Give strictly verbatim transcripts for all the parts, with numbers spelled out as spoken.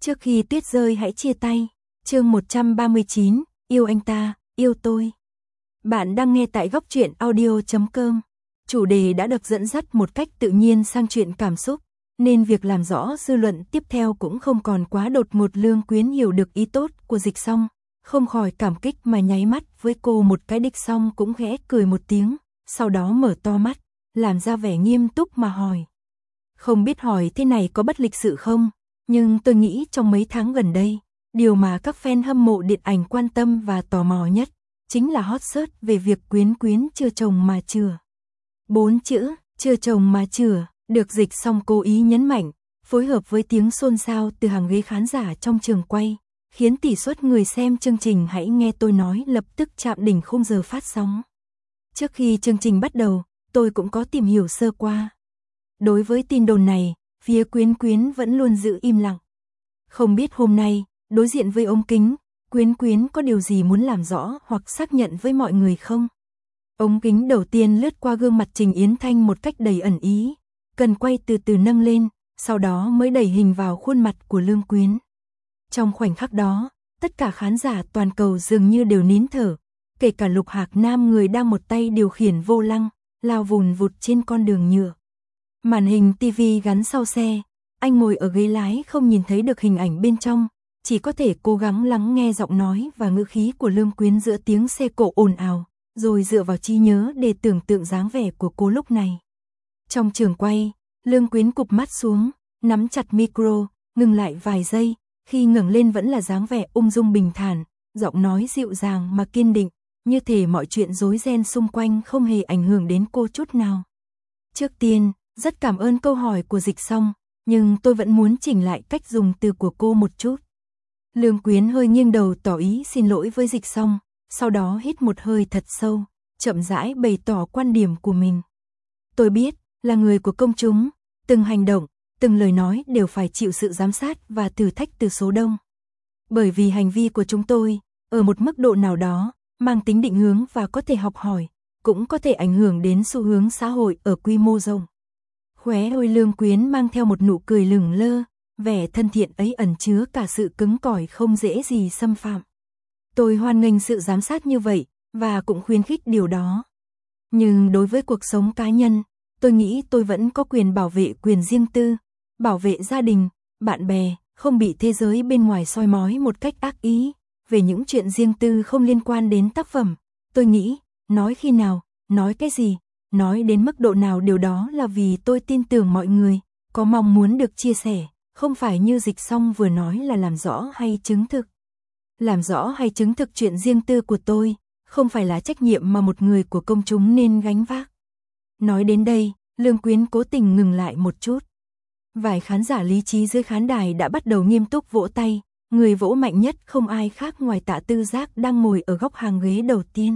Trước khi tuyết rơi hãy chia tay. Chương một trăm ba mươi chín, yêu anh ta, yêu tôi. Bạn đang nghe tại góc truyện audio chấm com. Chủ đề đã được dẫn dắt một cách tự nhiên sang chuyện cảm xúc, nên việc làm rõ dư luận tiếp theo cũng không còn quá đột ngột. Lương Quyến hiểu được ý tốt của Dịch Song, không khỏi cảm kích mà nháy mắt với cô một cái. Đích Song cũng khẽ cười một tiếng, sau đó mở to mắt, làm ra vẻ nghiêm túc mà hỏi. Không biết hỏi thế này có bất lịch sự không, nhưng tôi nghĩ trong mấy tháng gần đây, điều mà các fan hâm mộ điện ảnh quan tâm và tò mò nhất chính là hot search về việc Quyến Quyến chưa chồng mà chửa. Bốn chữ, chưa chồng mà chửa, được Dịch Song cố ý nhấn mạnh, phối hợp với tiếng xôn xao từ hàng ghế khán giả trong trường quay, khiến tỷ suất người xem chương trình Hãy Nghe Tôi Nói lập tức chạm đỉnh khung giờ phát sóng. Trước khi chương trình bắt đầu, tôi cũng có tìm hiểu sơ qua. Đối với tin đồn này, phía Quyến Quyến vẫn luôn giữ im lặng. Không biết hôm nay, đối diện với ống kính, Quyến Quyến có điều gì muốn làm rõ hoặc xác nhận với mọi người không? Ống kính đầu tiên lướt qua gương mặt Trình Yến Thanh một cách đầy ẩn ý, cần quay từ từ nâng lên, sau đó mới đẩy hình vào khuôn mặt của Lương Quyến. Trong khoảnh khắc đó, tất cả khán giả toàn cầu dường như đều nín thở, kể cả Lục Hạc Nam, người đang một tay điều khiển vô lăng, lao vùn vụt trên con đường nhựa. Màn hình ti vi gắn sau xe, anh ngồi ở ghế lái không nhìn thấy được hình ảnh bên trong, chỉ có thể cố gắng lắng nghe giọng nói và ngữ khí của Lương Quyến giữa tiếng xe cộ ồn ào, rồi dựa vào trí nhớ để tưởng tượng dáng vẻ của cô lúc này. Trong trường quay, Lương Quyến cụp mắt xuống, nắm chặt micro, ngừng lại vài giây, khi ngẩng lên vẫn là dáng vẻ ung dung bình thản, giọng nói dịu dàng mà kiên định, như thể mọi chuyện rối ren xung quanh không hề ảnh hưởng đến cô chút nào. Trước tiên, rất cảm ơn câu hỏi của Dịch Song, nhưng tôi vẫn muốn chỉnh lại cách dùng từ của cô một chút. Lương Quyến hơi nghiêng đầu tỏ ý xin lỗi với Dịch Song, sau đó hít một hơi thật sâu, chậm rãi bày tỏ quan điểm của mình. Tôi biết, là người của công chúng, từng hành động, từng lời nói đều phải chịu sự giám sát và thử thách từ số đông. Bởi vì hành vi của chúng tôi, ở một mức độ nào đó, mang tính định hướng và có thể học hỏi, cũng có thể ảnh hưởng đến xu hướng xã hội ở quy mô rộng. Khóe môi Lương Quyến mang theo một nụ cười lửng lơ, vẻ thân thiện ấy ẩn chứa cả sự cứng cỏi không dễ gì xâm phạm. Tôi hoan nghênh sự giám sát như vậy, và cũng khuyến khích điều đó. Nhưng đối với cuộc sống cá nhân, tôi nghĩ tôi vẫn có quyền bảo vệ quyền riêng tư, bảo vệ gia đình, bạn bè, không bị thế giới bên ngoài soi mói một cách ác ý. Về những chuyện riêng tư không liên quan đến tác phẩm, tôi nghĩ, nói khi nào, nói cái gì, nói đến mức độ nào, điều đó là vì tôi tin tưởng mọi người có mong muốn được chia sẻ, không phải như Dịch Song vừa nói là làm rõ hay chứng thực. Làm rõ hay chứng thực chuyện riêng tư của tôi, không phải là trách nhiệm mà một người của công chúng nên gánh vác. Nói đến đây, Lương Quyến cố tình ngừng lại một chút. Vài khán giả lý trí dưới khán đài đã bắt đầu nghiêm túc vỗ tay, người vỗ mạnh nhất không ai khác ngoài Tạ Tư Giác đang ngồi ở góc hàng ghế đầu tiên.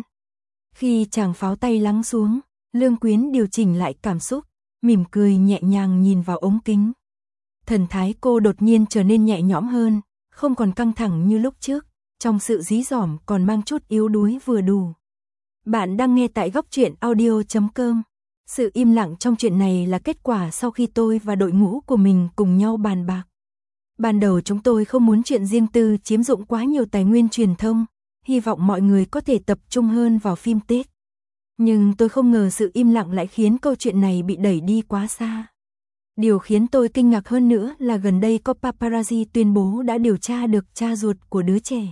Khi chàng pháo tay lắng xuống, Lương Quyến điều chỉnh lại cảm xúc, mỉm cười nhẹ nhàng nhìn vào ống kính. Thần thái cô đột nhiên trở nên nhẹ nhõm hơn, không còn căng thẳng như lúc trước, trong sự dí dỏm còn mang chút yếu đuối vừa đủ. Bạn đang nghe tại góc truyện audio chấm com. Sự im lặng trong chuyện này là kết quả sau khi tôi và đội ngũ của mình cùng nhau bàn bạc. Ban đầu chúng tôi không muốn chuyện riêng tư chiếm dụng quá nhiều tài nguyên truyền thông, hy vọng mọi người có thể tập trung hơn vào phim Tết. Nhưng tôi không ngờ sự im lặng lại khiến câu chuyện này bị đẩy đi quá xa. Điều khiến tôi kinh ngạc hơn nữa là gần đây có paparazzi tuyên bố đã điều tra được cha ruột của đứa trẻ.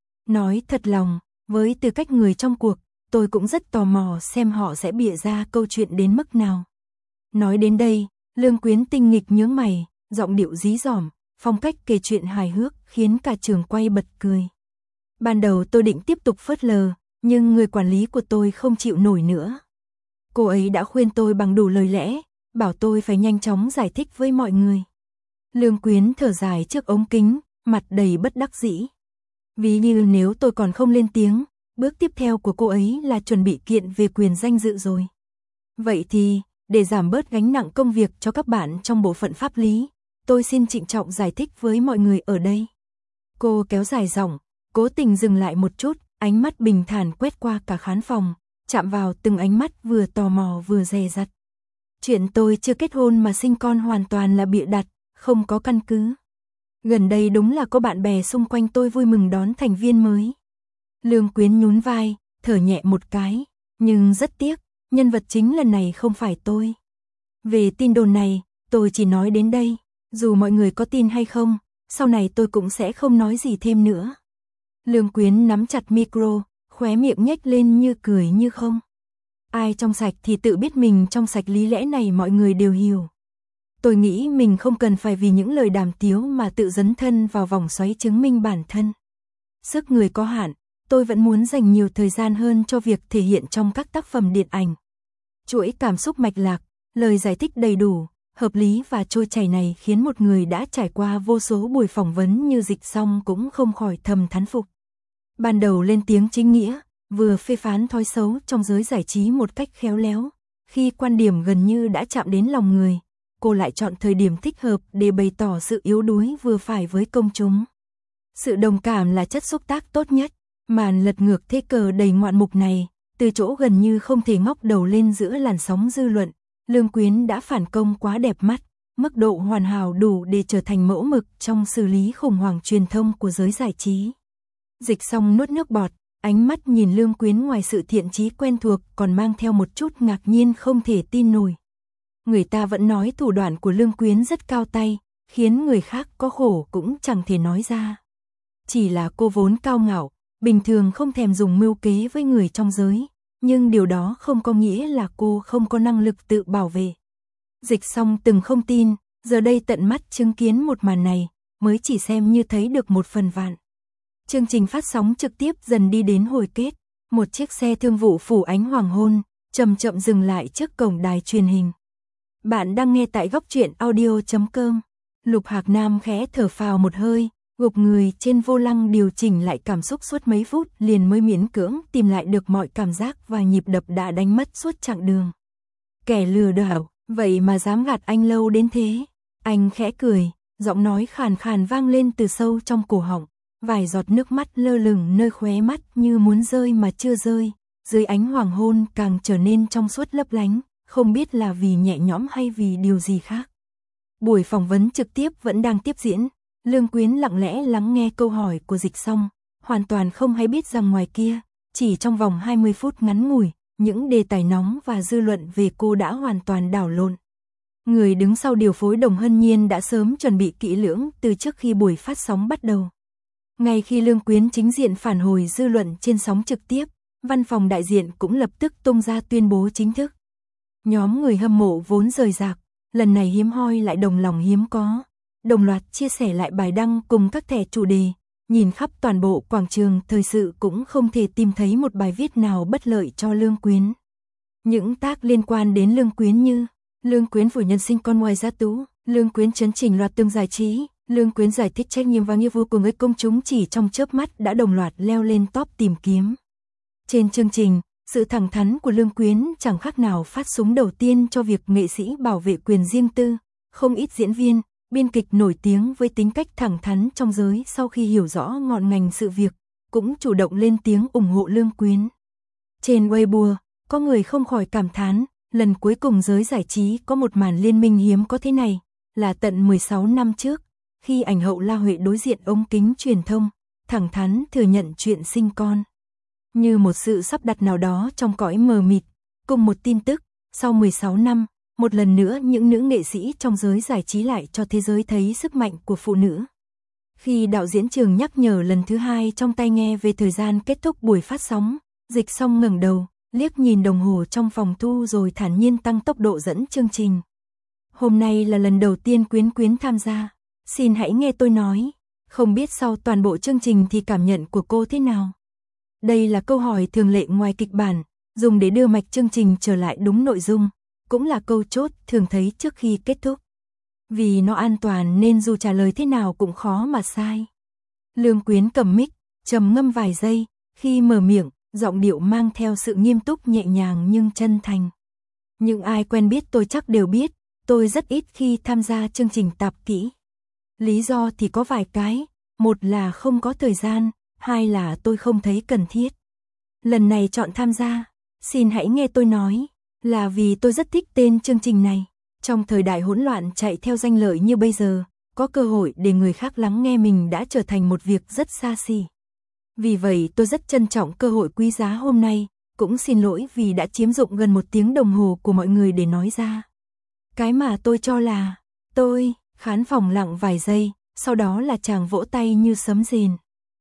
Nói thật lòng, với tư cách người trong cuộc, tôi cũng rất tò mò xem họ sẽ bịa ra câu chuyện đến mức nào. Nói đến đây, Lương Quyến tinh nghịch nhướng mày, giọng điệu dí dỏm, phong cách kể chuyện hài hước khiến cả trường quay bật cười. Ban đầu tôi định tiếp tục phớt lờ, nhưng người quản lý của tôi không chịu nổi nữa. Cô ấy đã khuyên tôi bằng đủ lời lẽ, bảo tôi phải nhanh chóng giải thích với mọi người. Lương Quyến thở dài trước ống kính, mặt đầy bất đắc dĩ. Ví như nếu tôi còn không lên tiếng, bước tiếp theo của cô ấy là chuẩn bị kiện về quyền danh dự rồi. Vậy thì, để giảm bớt gánh nặng công việc cho các bạn trong bộ phận pháp lý, tôi xin trịnh trọng giải thích với mọi người ở đây. Cô kéo dài giọng, cố tình dừng lại một chút, ánh mắt bình thản quét qua cả khán phòng, chạm vào từng ánh mắt vừa tò mò vừa dè dặt. Chuyện tôi chưa kết hôn mà sinh con hoàn toàn là bịa đặt, không có căn cứ. Gần đây đúng là có bạn bè xung quanh tôi vui mừng đón thành viên mới. Lương Quyến nhún vai, thở nhẹ một cái, nhưng rất tiếc, nhân vật chính lần này không phải tôi. Về tin đồn này, tôi chỉ nói đến đây, dù mọi người có tin hay không, sau này tôi cũng sẽ không nói gì thêm nữa. Lương Quyến nắm chặt micro, khóe miệng nhếch lên như cười như không. Ai trong sạch thì tự biết mình trong sạch, lý lẽ này mọi người đều hiểu. Tôi nghĩ mình không cần phải vì những lời đàm tiếu mà tự dấn thân vào vòng xoáy chứng minh bản thân. Sức người có hạn, tôi vẫn muốn dành nhiều thời gian hơn cho việc thể hiện trong các tác phẩm điện ảnh. Chuỗi cảm xúc mạch lạc, lời giải thích đầy đủ, hợp lý và trôi chảy này khiến một người đã trải qua vô số buổi phỏng vấn như Dịch Song cũng không khỏi thầm thán phục. Ban đầu lên tiếng chính nghĩa, vừa phê phán thói xấu trong giới giải trí một cách khéo léo, khi quan điểm gần như đã chạm đến lòng người, cô lại chọn thời điểm thích hợp để bày tỏ sự yếu đuối vừa phải với công chúng. Sự đồng cảm là chất xúc tác tốt nhất, màn lật ngược thế cờ đầy ngoạn mục này, từ chỗ gần như không thể ngóc đầu lên giữa làn sóng dư luận, Lương Quyến đã phản công quá đẹp mắt, mức độ hoàn hảo đủ để trở thành mẫu mực trong xử lý khủng hoảng truyền thông của giới giải trí. Dịch Song nuốt nước bọt, ánh mắt nhìn Lương Quyến ngoài sự thiện chí quen thuộc còn mang theo một chút ngạc nhiên không thể tin nổi. Người ta vẫn nói thủ đoạn của Lương Quyến rất cao tay, khiến người khác có khổ cũng chẳng thể nói ra. Chỉ là cô vốn cao ngạo, bình thường không thèm dùng mưu kế với người trong giới, nhưng điều đó không có nghĩa là cô không có năng lực tự bảo vệ. Dịch Song từng không tin, giờ đây tận mắt chứng kiến một màn này, mới chỉ xem như thấy được một phần vạn. Chương trình phát sóng trực tiếp dần đi đến hồi kết, một chiếc xe thương vụ phủ ánh hoàng hôn, chậm chậm dừng lại trước cổng đài truyền hình. Bạn đang nghe tại góc truyện audio chấm com. Lục Hạc Nam khẽ thở phào một hơi, gục người trên vô lăng điều chỉnh lại cảm xúc suốt mấy phút liền mới miễn cưỡng tìm lại được mọi cảm giác và nhịp đập đã đánh mất suốt chặng đường. Kẻ lừa đảo, vậy mà dám gạt anh lâu đến thế. Anh khẽ cười, giọng nói khàn khàn vang lên từ sâu trong cổ họng, vài giọt nước mắt lơ lửng nơi khóe mắt như muốn rơi mà chưa rơi, dưới ánh hoàng hôn càng trở nên trong suốt lấp lánh, không biết là vì nhẹ nhõm hay vì điều gì khác. Buổi phỏng vấn trực tiếp vẫn đang tiếp diễn, Lương Quyến lặng lẽ lắng nghe câu hỏi của Dịch Song, hoàn toàn không hay biết rằng ngoài kia, chỉ trong vòng hai mươi phút ngắn ngủi, những đề tài nóng và dư luận về cô đã hoàn toàn đảo lộn. Người đứng sau điều phối Đồng Hân Nhiên đã sớm chuẩn bị kỹ lưỡng từ trước khi buổi phát sóng bắt đầu. Ngay khi Lương Quyến chính diện phản hồi dư luận trên sóng trực tiếp, văn phòng đại diện cũng lập tức tung ra tuyên bố chính thức. Nhóm người hâm mộ vốn rời rạc, lần này hiếm hoi lại đồng lòng hiếm có, đồng loạt chia sẻ lại bài đăng cùng các thẻ chủ đề, nhìn khắp toàn bộ quảng trường thời sự cũng không thể tìm thấy một bài viết nào bất lợi cho Lương Quyến. Những tác liên quan đến Lương Quyến như Lương Quyến phủ nhận sinh con ngoài gia tú, Lương Quyến chấn chỉnh loạt tương giải trí, Lương Quyến giải thích trách nhiệm và nghĩa vụ của người công chúng chỉ trong chớp mắt đã đồng loạt leo lên top tìm kiếm. Trên chương trình, sự thẳng thắn của Lương Quyến chẳng khác nào phát súng đầu tiên cho việc nghệ sĩ bảo vệ quyền riêng tư. Không ít diễn viên, biên kịch nổi tiếng với tính cách thẳng thắn trong giới sau khi hiểu rõ ngọn ngành sự việc, cũng chủ động lên tiếng ủng hộ Lương Quyến. Trên Weibo, có người không khỏi cảm thán, lần cuối cùng giới giải trí có một màn liên minh hiếm có thế này, là tận mười sáu năm trước, khi ảnh hậu La Huệ đối diện ống kính truyền thông, thẳng thắn thừa nhận chuyện sinh con. Như một sự sắp đặt nào đó trong cõi mờ mịt, cùng một tin tức, sau mười sáu năm, một lần nữa những nữ nghệ sĩ trong giới giải trí lại cho thế giới thấy sức mạnh của phụ nữ. Khi đạo diễn Trường nhắc nhở lần thứ hai trong tai nghe về thời gian kết thúc buổi phát sóng, Dịch Song ngẩng đầu, liếc nhìn đồng hồ trong phòng thu rồi thản nhiên tăng tốc độ dẫn chương trình. Hôm nay là lần đầu tiên Quyến Quyến tham gia, xin hãy nghe tôi nói, không biết sau toàn bộ chương trình thì cảm nhận của cô thế nào? Đây là câu hỏi thường lệ ngoài kịch bản, dùng để đưa mạch chương trình trở lại đúng nội dung, cũng là câu chốt thường thấy trước khi kết thúc. Vì nó an toàn nên dù trả lời thế nào cũng khó mà sai. Lương Quyến cầm mic, trầm ngâm vài giây, khi mở miệng, giọng điệu mang theo sự nghiêm túc nhẹ nhàng nhưng chân thành. Những ai quen biết tôi chắc đều biết, tôi rất ít khi tham gia chương trình tạp kỹ. Lý do thì có vài cái, một là không có thời gian, hai là tôi không thấy cần thiết. Lần này chọn tham gia, xin hãy nghe tôi nói, là vì tôi rất thích tên chương trình này. Trong thời đại hỗn loạn chạy theo danh lợi như bây giờ, có cơ hội để người khác lắng nghe mình đã trở thành một việc rất xa xỉ. Vì vậy tôi rất trân trọng cơ hội quý giá hôm nay, cũng xin lỗi vì đã chiếm dụng gần một tiếng đồng hồ của mọi người để nói ra cái mà tôi cho là tôi. Khán phòng lặng vài giây, sau đó là chàng vỗ tay như sấm rền.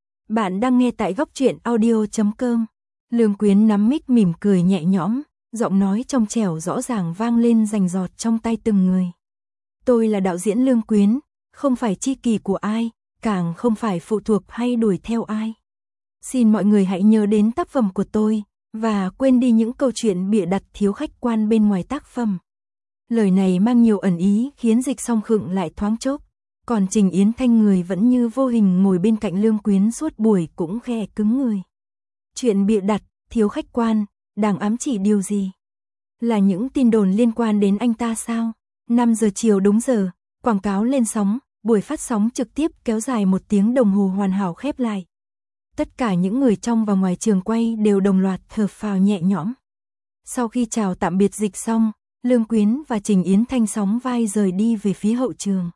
Bạn đang nghe tại góc truyện audio chấm com. Lương Quyến nắm mic mỉm cười nhẹ nhõm, giọng nói trong trẻo rõ ràng vang lên rành rọt trong tay từng người. Tôi là đạo diễn Lương Quyến, không phải tri kỷ của ai, càng không phải phụ thuộc hay đuổi theo ai. Xin mọi người hãy nhớ đến tác phẩm của tôi, và quên đi những câu chuyện bịa đặt thiếu khách quan bên ngoài tác phẩm. Lời này mang nhiều ẩn ý khiến Dịch Song khựng lại thoáng chốc, còn Trình Yến Thanh người vẫn như vô hình ngồi bên cạnh Lương Quyến suốt buổi cũng khe cứng người. Chuyện bịa đặt, thiếu khách quan, đang ám chỉ điều gì? Là những tin đồn liên quan đến anh ta sao? năm giờ chiều đúng giờ, quảng cáo lên sóng, buổi phát sóng trực tiếp kéo dài một tiếng đồng hồ hoàn hảo khép lại. Tất cả những người trong và ngoài trường quay đều đồng loạt thở phào nhẹ nhõm. Sau khi chào tạm biệt Dịch xong, Lương Quyến và Trình Yến Thanh sóng vai rời đi về phía hậu trường.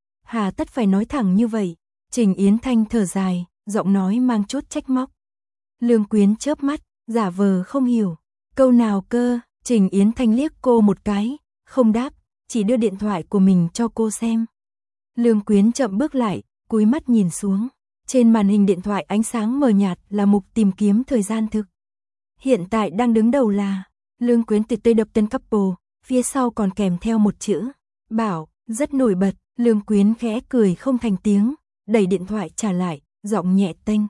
Hà tất phải nói thẳng như vậy, Trình Yến Thanh thở dài, giọng nói mang chút trách móc. Lương Quyến chớp mắt, giả vờ không hiểu. Câu nào cơ? Trình Yến Thanh liếc cô một cái, không đáp, chỉ đưa điện thoại của mình cho cô xem. Lương Quyến chậm bước lại, cúi mắt nhìn xuống. Trên màn hình điện thoại ánh sáng mờ nhạt là mục tìm kiếm thời gian thực. Hiện tại đang đứng đầu là Lương Quyến tuyệt tươi đập tên couple, phía sau còn kèm theo một chữ Bảo, rất nổi bật. Lương Quyến khẽ cười không thành tiếng, đẩy điện thoại trả lại, giọng nhẹ tênh.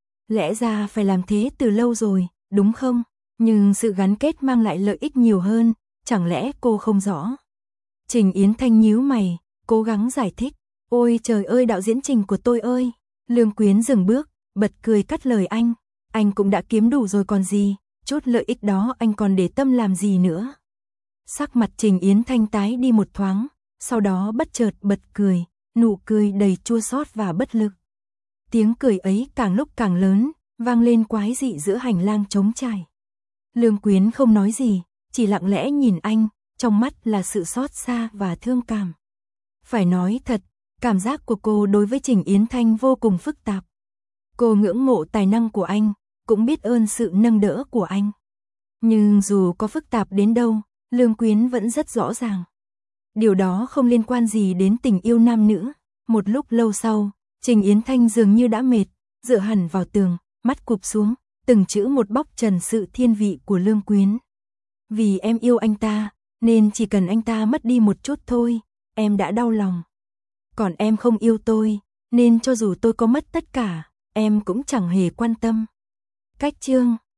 Lẽ ra phải làm thế từ lâu rồi, đúng không? Nhưng sự gắn kết mang lại lợi ích nhiều hơn, chẳng lẽ cô không rõ? Trình Yến Thanh nhíu mày, cố gắng giải thích. Ôi trời ơi đạo diễn Trình của tôi ơi! Lương Quyến dừng bước, bật cười cắt lời anh. Anh cũng đã kiếm đủ rồi còn gì, chút lợi ích đó anh còn để tâm làm gì nữa? Sắc mặt Trình Yến Thanh tái đi một thoáng, sau đó bất chợt bật cười, nụ cười đầy chua xót và bất lực. Tiếng cười ấy càng lúc càng lớn, vang lên quái dị giữa hành lang trống trải. Lương Quyến không nói gì, chỉ lặng lẽ nhìn anh, trong mắt là sự xót xa và thương cảm. Phải nói thật, cảm giác của cô đối với Trình Yến Thanh vô cùng phức tạp. Cô ngưỡng mộ tài năng của anh, cũng biết ơn sự nâng đỡ của anh. Nhưng dù có phức tạp đến đâu, Lương Quyến vẫn rất rõ ràng. Điều đó không liên quan gì đến tình yêu nam nữ. Một lúc lâu sau, Trình Yến Thanh dường như đã mệt, dựa hẳn vào tường, mắt cụp xuống, từng chữ một bóc trần sự thiên vị của Lương Quyến. Vì em yêu anh ta, nên chỉ cần anh ta mất đi một chút thôi, em đã đau lòng. Còn em không yêu tôi, nên cho dù tôi có mất tất cả, em cũng chẳng hề quan tâm. Cách chương